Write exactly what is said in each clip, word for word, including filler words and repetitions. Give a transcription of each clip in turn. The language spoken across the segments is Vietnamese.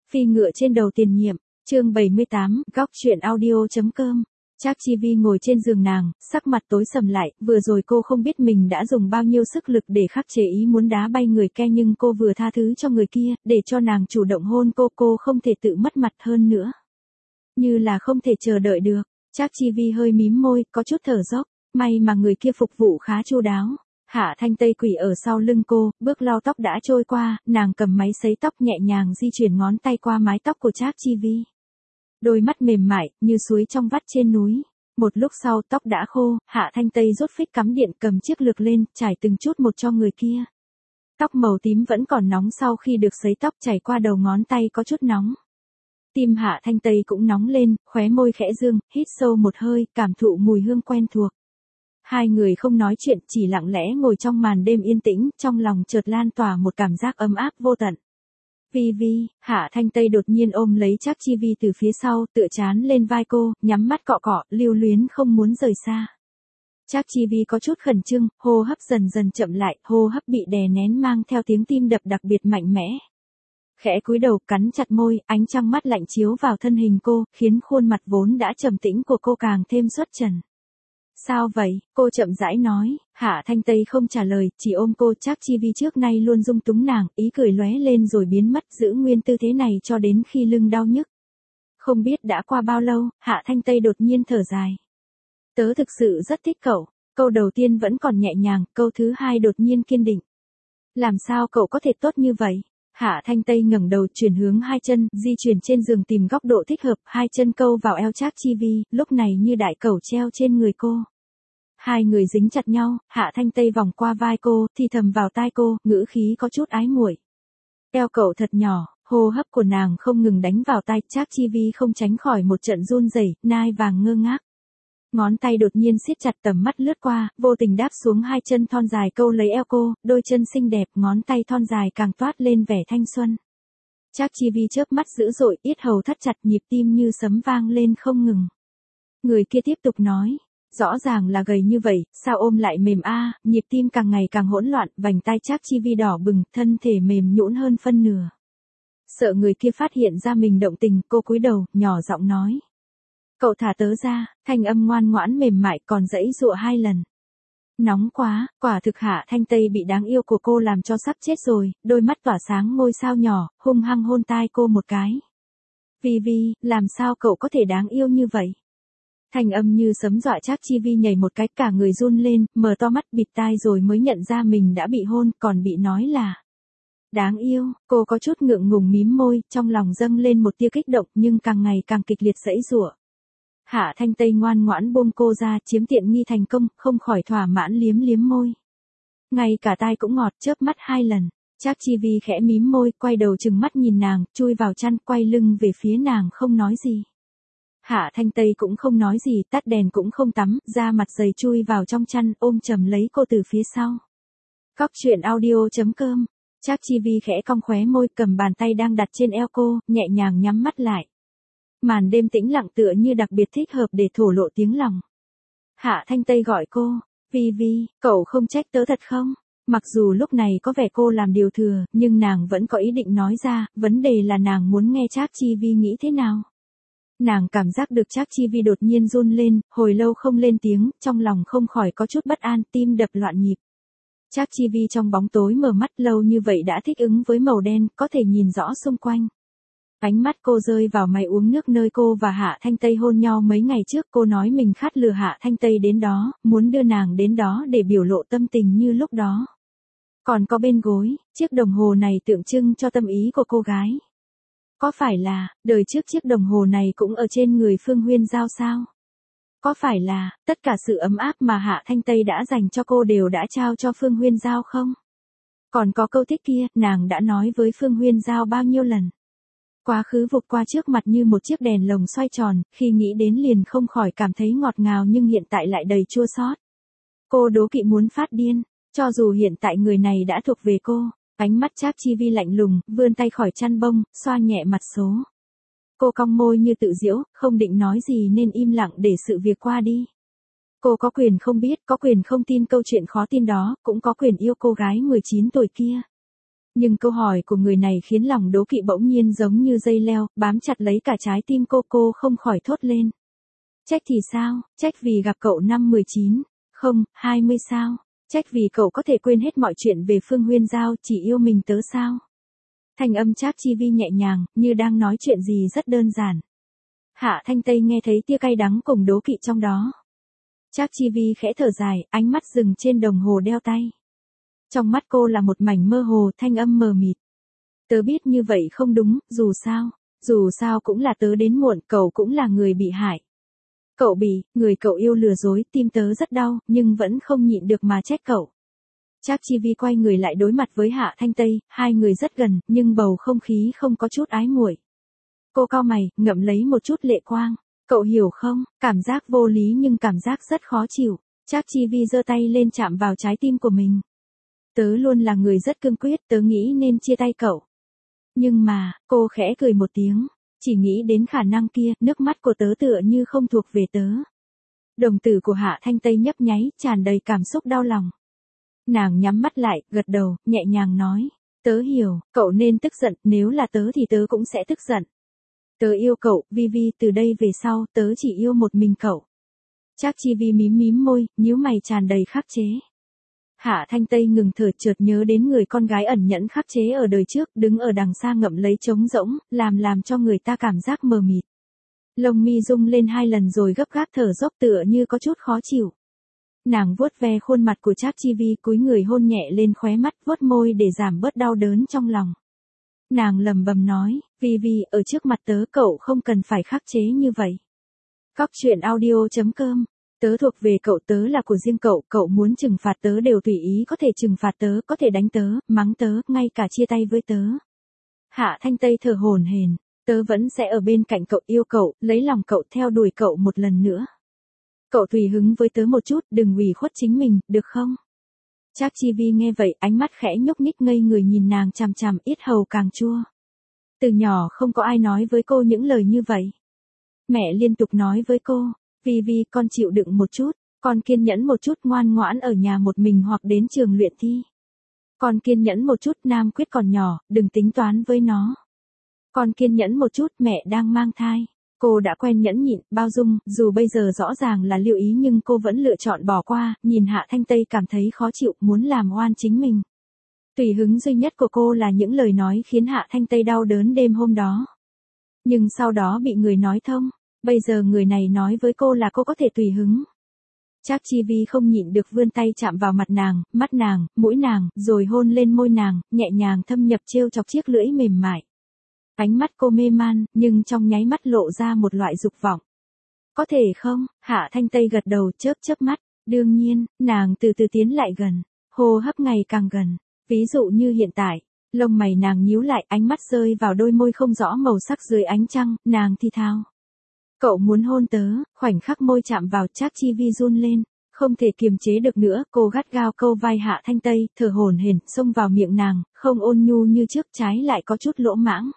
Phi ngựa trên đầu tiền nhiệm, chương bảy mươi tám, góc chuyện audio.com. Trác Chi Vi ngồi trên giường nàng, sắc mặt tối sầm lại, vừa rồi cô không biết mình đã dùng bao nhiêu sức lực để khắc chế ý muốn đá bay người Ke, nhưng cô vừa tha thứ cho người kia, để cho nàng chủ động hôn cô, cô không thể tự mất mặt hơn nữa. Như là không thể chờ đợi được, Trác Chi Vi hơi mím môi, có chút thở dốc, may mà người kia phục vụ khá chu đáo. Hạ Thanh Tây quỳ ở sau lưng cô, bước lau tóc đã trôi qua, nàng cầm máy sấy tóc nhẹ nhàng di chuyển ngón tay qua mái tóc của Trác Chi Vi. Đôi mắt mềm mại, như suối trong vắt trên núi. Một lúc sau tóc đã khô, Hạ Thanh Tây rút phích cắm điện cầm chiếc lược lên, trải từng chút một cho người kia. Tóc màu tím vẫn còn nóng sau khi được sấy tóc, chảy qua đầu ngón tay có chút nóng. Tim Hạ Thanh Tây cũng nóng lên, khóe môi khẽ dương, hít sâu một hơi, cảm thụ mùi hương quen thuộc. Hai người không nói chuyện, chỉ lặng lẽ ngồi trong màn đêm yên tĩnh, trong lòng chợt lan tỏa một cảm giác ấm áp vô tận. Vi Vi, Hạ Thanh Tây đột nhiên ôm lấy Trác Chi Vi từ phía sau, tựa trán lên vai cô, nhắm mắt cọ cọ, lưu luyến không muốn rời xa. Trác Chi Vi có chút khẩn trương, hô hấp dần dần chậm lại, hô hấp bị đè nén mang theo tiếng tim đập đặc biệt mạnh mẽ. Khẽ cúi đầu, cắn chặt môi, ánh trăng mắt lạnh chiếu vào thân hình cô, khiến khuôn mặt vốn đã trầm tĩnh của cô càng thêm xuất trần. Sao vậy? Cô chậm rãi nói. Hạ Thanh Tây không trả lời, chỉ ôm cô. Trác Chi Vi trước nay luôn dung túng nàng, ý cười lóe lên rồi biến mất, giữ nguyên tư thế này cho đến khi lưng đau nhức. Không biết đã qua bao lâu, Hạ Thanh Tây đột nhiên thở dài. Tớ thực sự rất thích cậu. Câu đầu tiên vẫn còn nhẹ nhàng, câu thứ hai đột nhiên kiên định. Làm sao cậu có thể tốt như vậy? Hạ Thanh Tây ngẩng đầu, chuyển hướng hai chân, di chuyển trên giường tìm góc độ thích hợp, hai chân câu vào eo Trác Chi Vi, lúc này như đại cẩu treo trên người cô. Hai người dính chặt nhau, Hạ Thanh Tây vòng qua vai cô, thì thầm vào tai cô, ngữ khí có chút ái muội. Eo cậu thật nhỏ, hô hấp của nàng không ngừng đánh vào tai, Trác Chi Vi không tránh khỏi một trận run rẩy, nai vàng ngơ ngác. Ngón tay đột nhiên siết chặt, tầm mắt lướt qua, vô tình đáp xuống hai chân thon dài câu lấy eo cô, đôi chân xinh đẹp, ngón tay thon dài càng toát lên vẻ thanh xuân. Trác Chi Vi chớp mắt dữ dội, yết hầu thắt chặt, nhịp tim như sấm vang lên không ngừng. Người kia tiếp tục nói, rõ ràng là gầy như vậy, sao ôm lại mềm a? Nhịp tim càng ngày càng hỗn loạn, vành tai Trác Chi Vi đỏ bừng, thân thể mềm nhũn hơn phân nửa. Sợ người kia phát hiện ra mình động tình, cô cúi đầu, nhỏ giọng nói. Cậu thả tớ ra, thanh âm ngoan ngoãn mềm mại còn dãy dụa hai lần. Nóng quá, quả thực Hạ Thanh Tây bị đáng yêu của cô làm cho sắp chết rồi, đôi mắt tỏa sáng ngôi sao nhỏ, hung hăng hôn tai cô một cái. Vi Vi, làm sao cậu có thể đáng yêu như vậy? Thanh âm như sấm dọa Trác Chi Vi nhảy một cái, cả người run lên, mở to mắt bịt tai rồi mới nhận ra mình đã bị hôn, còn bị nói là đáng yêu. Cô có chút ngượng ngùng mím môi, trong lòng dâng lên một tia kích động nhưng càng ngày càng kịch liệt giãy giụa. Hạ Thanh Tây ngoan ngoãn buông cô ra, chiếm tiện nghi thành công, không khỏi thỏa mãn liếm liếm môi. Ngay cả tai cũng ngọt, chớp mắt hai lần. Trác Chi Vi khẽ mím môi, quay đầu chừng mắt nhìn nàng, chui vào chăn, quay lưng về phía nàng không nói gì. Hạ Thanh Tây cũng không nói gì, tắt đèn cũng không tắm, da mặt dày chui vào trong chăn, ôm chầm lấy cô từ phía sau. Góc chuyện audio.com. Trác Chi Vi khẽ cong khóe môi, cầm bàn tay đang đặt trên eo cô, nhẹ nhàng nhắm mắt lại. Màn đêm tĩnh lặng tựa như đặc biệt thích hợp để thổ lộ tiếng lòng. Hạ Thanh Tây gọi cô, Vi Vi, cậu không trách tớ thật không? Mặc dù lúc này có vẻ cô làm điều thừa, nhưng nàng vẫn có ý định nói ra, vấn đề là nàng muốn nghe Trác Chi Vi nghĩ thế nào. Nàng cảm giác được Trác Chi Vi đột nhiên run lên, hồi lâu không lên tiếng, trong lòng không khỏi có chút bất an, tim đập loạn nhịp. Trác Chi Vi trong bóng tối mở mắt, lâu như vậy đã thích ứng với màu đen, có thể nhìn rõ xung quanh. Ánh mắt cô rơi vào máy uống nước nơi cô và Hạ Thanh Tây hôn nhau mấy ngày trước, cô nói mình khát lừa Hạ Thanh Tây đến đó, muốn đưa nàng đến đó để biểu lộ tâm tình như lúc đó. Còn có bên gối, chiếc đồng hồ này tượng trưng cho tâm ý của cô gái. Có phải là, đời trước chiếc đồng hồ này cũng ở trên người Phương Huyên Giao sao? Có phải là, tất cả sự ấm áp mà Hạ Thanh Tây đã dành cho cô đều đã trao cho Phương Huyên Giao không? Còn có câu thích kia, nàng đã nói với Phương Huyên Giao bao nhiêu lần? Quá khứ vụt qua trước mặt như một chiếc đèn lồng xoay tròn, khi nghĩ đến liền không khỏi cảm thấy ngọt ngào nhưng hiện tại lại đầy chua xót. Cô đố kỵ muốn phát điên, cho dù hiện tại người này đã thuộc về cô. Ánh mắt Trác Chi Vi lạnh lùng, vươn tay khỏi chăn bông, xoa nhẹ mặt số. Cô cong môi như tự giễu, không định nói gì nên im lặng để sự việc qua đi. Cô có quyền không biết, có quyền không tin câu chuyện khó tin đó, cũng có quyền yêu cô gái mười chín tuổi kia. Nhưng câu hỏi của người này khiến lòng đố kỵ bỗng nhiên giống như dây leo, bám chặt lấy cả trái tim cô, cô không khỏi thốt lên. Trách thì sao, trách vì gặp cậu năm mười chín, không, hai mươi sao, trách vì cậu có thể quên hết mọi chuyện về Phương Huyên Giao, chỉ yêu mình tớ sao. Thanh âm Trác Chi Vi nhẹ nhàng, như đang nói chuyện gì rất đơn giản. Hạ Thanh Tây nghe thấy tia cay đắng cùng đố kỵ trong đó. Trác Chi Vi khẽ thở dài, ánh mắt dừng trên đồng hồ đeo tay. Trong mắt cô là một mảnh mơ hồ, thanh âm mờ mịt. Tớ biết như vậy không đúng, dù sao, dù sao cũng là tớ đến muộn, cậu cũng là người bị hại. Cậu bị, người cậu yêu lừa dối, tim tớ rất đau, nhưng vẫn không nhịn được mà trách cậu. Trác Chi Vi quay người lại đối mặt với Hạ Thanh Tây, hai người rất gần, nhưng bầu không khí không có chút ái muội. Cô cau mày, ngậm lấy một chút lệ quang. Cậu hiểu không, cảm giác vô lý nhưng cảm giác rất khó chịu. Trác Chi Vi giơ tay lên chạm vào trái tim của mình. Tớ luôn là người rất cương quyết, tớ nghĩ nên chia tay cậu. Nhưng mà, cô khẽ cười một tiếng. Chỉ nghĩ đến khả năng kia, nước mắt của tớ tựa như không thuộc về tớ. Đồng tử của Hạ Thanh Tây nhấp nháy, tràn đầy cảm xúc đau lòng. Nàng nhắm mắt lại, gật đầu, nhẹ nhàng nói. Tớ hiểu, cậu nên tức giận, nếu là tớ thì tớ cũng sẽ tức giận. Tớ yêu cậu, Vi Vi, từ đây về sau, tớ chỉ yêu một mình cậu. Trác Chi Vi mím mím môi, nhíu mày tràn đầy khắc chế. Hạ Thanh Tây ngừng thở, chợt nhớ đến người con gái ẩn nhẫn khắc chế ở đời trước, đứng ở đằng xa ngậm lấy trống rỗng, làm làm cho người ta cảm giác mờ mịt. Lông mi rung lên hai lần rồi gấp gáp thở dốc tựa như có chút khó chịu. Nàng vuốt ve khuôn mặt của Trác Chi Vi, cúi người hôn nhẹ lên khóe mắt, vuốt môi để giảm bớt đau đớn trong lòng. Nàng lẩm bẩm nói, Vi Vi, ở trước mặt tớ cậu không cần phải khắc chế như vậy. Cóc truyện audio chấm com, tớ thuộc về cậu, tớ là của riêng cậu, cậu muốn trừng phạt tớ đều tùy ý, có thể trừng phạt tớ, có thể đánh tớ, mắng tớ, ngay cả chia tay với tớ. Hạ Thanh Tây thở hổn hển, tớ vẫn sẽ ở bên cạnh cậu, yêu cậu, lấy lòng cậu, theo đuổi cậu một lần nữa. Cậu tùy hứng với tớ một chút, đừng ủy khuất chính mình, được không? Trác Chi Vi nghe vậy, ánh mắt khẽ nhúc nhích ngây người nhìn nàng chằm chằm, yết hầu càng chua. Từ nhỏ không có ai nói với cô những lời như vậy. Mẹ liên tục nói với cô, Vi Vi, con chịu đựng một chút, con kiên nhẫn một chút, ngoan ngoãn ở nhà một mình hoặc đến trường luyện thi. Con kiên nhẫn một chút, Nam Quyết còn nhỏ, đừng tính toán với nó. Con kiên nhẫn một chút, mẹ đang mang thai. Cô đã quen nhẫn nhịn, bao dung, dù bây giờ rõ ràng là lưu ý nhưng cô vẫn lựa chọn bỏ qua, nhìn Hạ Thanh Tây cảm thấy khó chịu, muốn làm oan chính mình. Tùy hứng duy nhất của cô là những lời nói khiến Hạ Thanh Tây đau đớn đêm hôm đó. Nhưng sau đó bị người nói thông, bây giờ người này nói với cô là cô có thể tùy hứng. Trác Chi Vi không nhịn được vươn tay chạm vào mặt nàng, mắt nàng, mũi nàng, rồi hôn lên môi nàng, nhẹ nhàng thâm nhập trêu chọc chiếc lưỡi mềm mại. Ánh mắt cô mê man, nhưng trong nháy mắt lộ ra một loại dục vọng. Có thể không? Hạ Thanh Tây gật đầu, chớp chớp mắt. Đương nhiên, nàng từ từ tiến lại gần, hô hấp ngày càng gần. Ví dụ như hiện tại, lông mày nàng nhíu lại, ánh mắt rơi vào đôi môi không rõ màu sắc dưới ánh trăng, nàng thì thào. Cậu muốn hôn tớ, khoảnh khắc môi chạm vào, Trác Chi Vi run lên, không thể kiềm chế được nữa, cô gắt gao câu vai Hạ Thanh Tây, thở hổn hển, xông vào miệng nàng, không ôn nhu như trước, trái lại có chút lỗ mãng.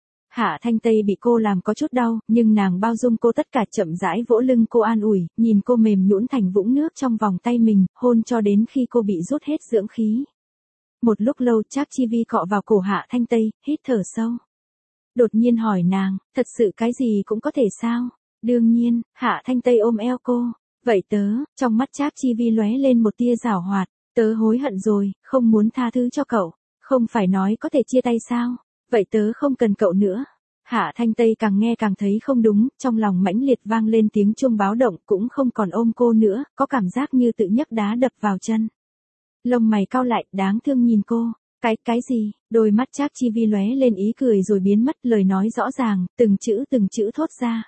Hạ Thanh Tây bị cô làm có chút đau, nhưng nàng bao dung cô tất cả, chậm rãi vỗ lưng cô an ủi, nhìn cô mềm nhũn thành vũng nước trong vòng tay mình, hôn cho đến khi cô bị rút hết dưỡng khí. Một lúc lâu, Trác Chi Vi cọ vào cổ Hạ Thanh Tây, hít thở sâu. Đột nhiên hỏi nàng, thật sự cái gì cũng có thể sao? Đương nhiên, Hạ Thanh Tây ôm eo cô. Vậy tớ, trong mắt Trác Chi Vi lóe lên một tia giảo hoạt, tớ hối hận rồi, không muốn tha thứ cho cậu. Không phải nói có thể chia tay sao? Vậy tớ không cần cậu nữa. Hạ Thanh Tây càng nghe càng thấy không đúng, trong lòng mãnh liệt vang lên tiếng chuông báo động, cũng không còn ôm cô nữa, có cảm giác như tự nhấc đá đập vào chân. Lông mày cau lại, đáng thương nhìn cô. Cái, cái gì? Đôi mắt Trác Chi Vi lóe lên ý cười rồi biến mất, lời nói rõ ràng, từng chữ từng chữ thốt ra.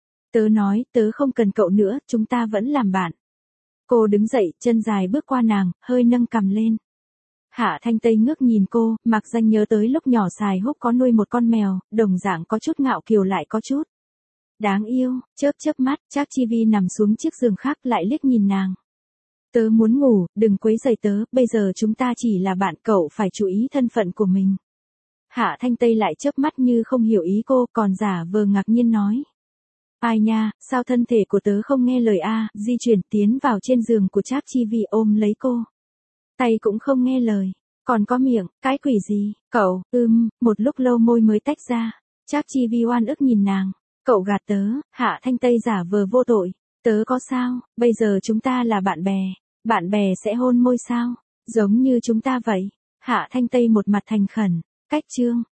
Tớ nói, tớ không cần cậu nữa, chúng ta vẫn làm bạn. Cô đứng dậy, chân dài bước qua nàng, hơi nâng cằm lên. Hạ Thanh Tây ngước nhìn cô, mặc danh nhớ tới lúc nhỏ Sài Húc có nuôi một con mèo, đồng dạng có chút ngạo kiều lại có chút đáng yêu, chớp chớp mắt, Trác Chi Vi nằm xuống chiếc giường khác lại liếc nhìn nàng. Tớ muốn ngủ, đừng quấy rầy tớ, bây giờ chúng ta chỉ là bạn, cậu phải chú ý thân phận của mình. Hạ Thanh Tây lại chớp mắt như không hiểu ý cô, còn giả vờ ngạc nhiên nói. Ai nha, sao thân thể của tớ không nghe lời a? Di chuyển tiến vào trên giường của Trác Chi Vi ôm lấy cô. Tay cũng không nghe lời. Còn có miệng, cái quỷ gì, cậu, ưm, một lúc lâu môi mới tách ra. Trác Chi Vi oan ức nhìn nàng, cậu gạt tớ, Hạ Thanh Tây giả vờ vô tội, tớ có sao, bây giờ chúng ta là bạn bè, bạn bè sẽ hôn môi sao, giống như chúng ta vậy. Hạ Thanh Tây một mặt thành khẩn, cách chương.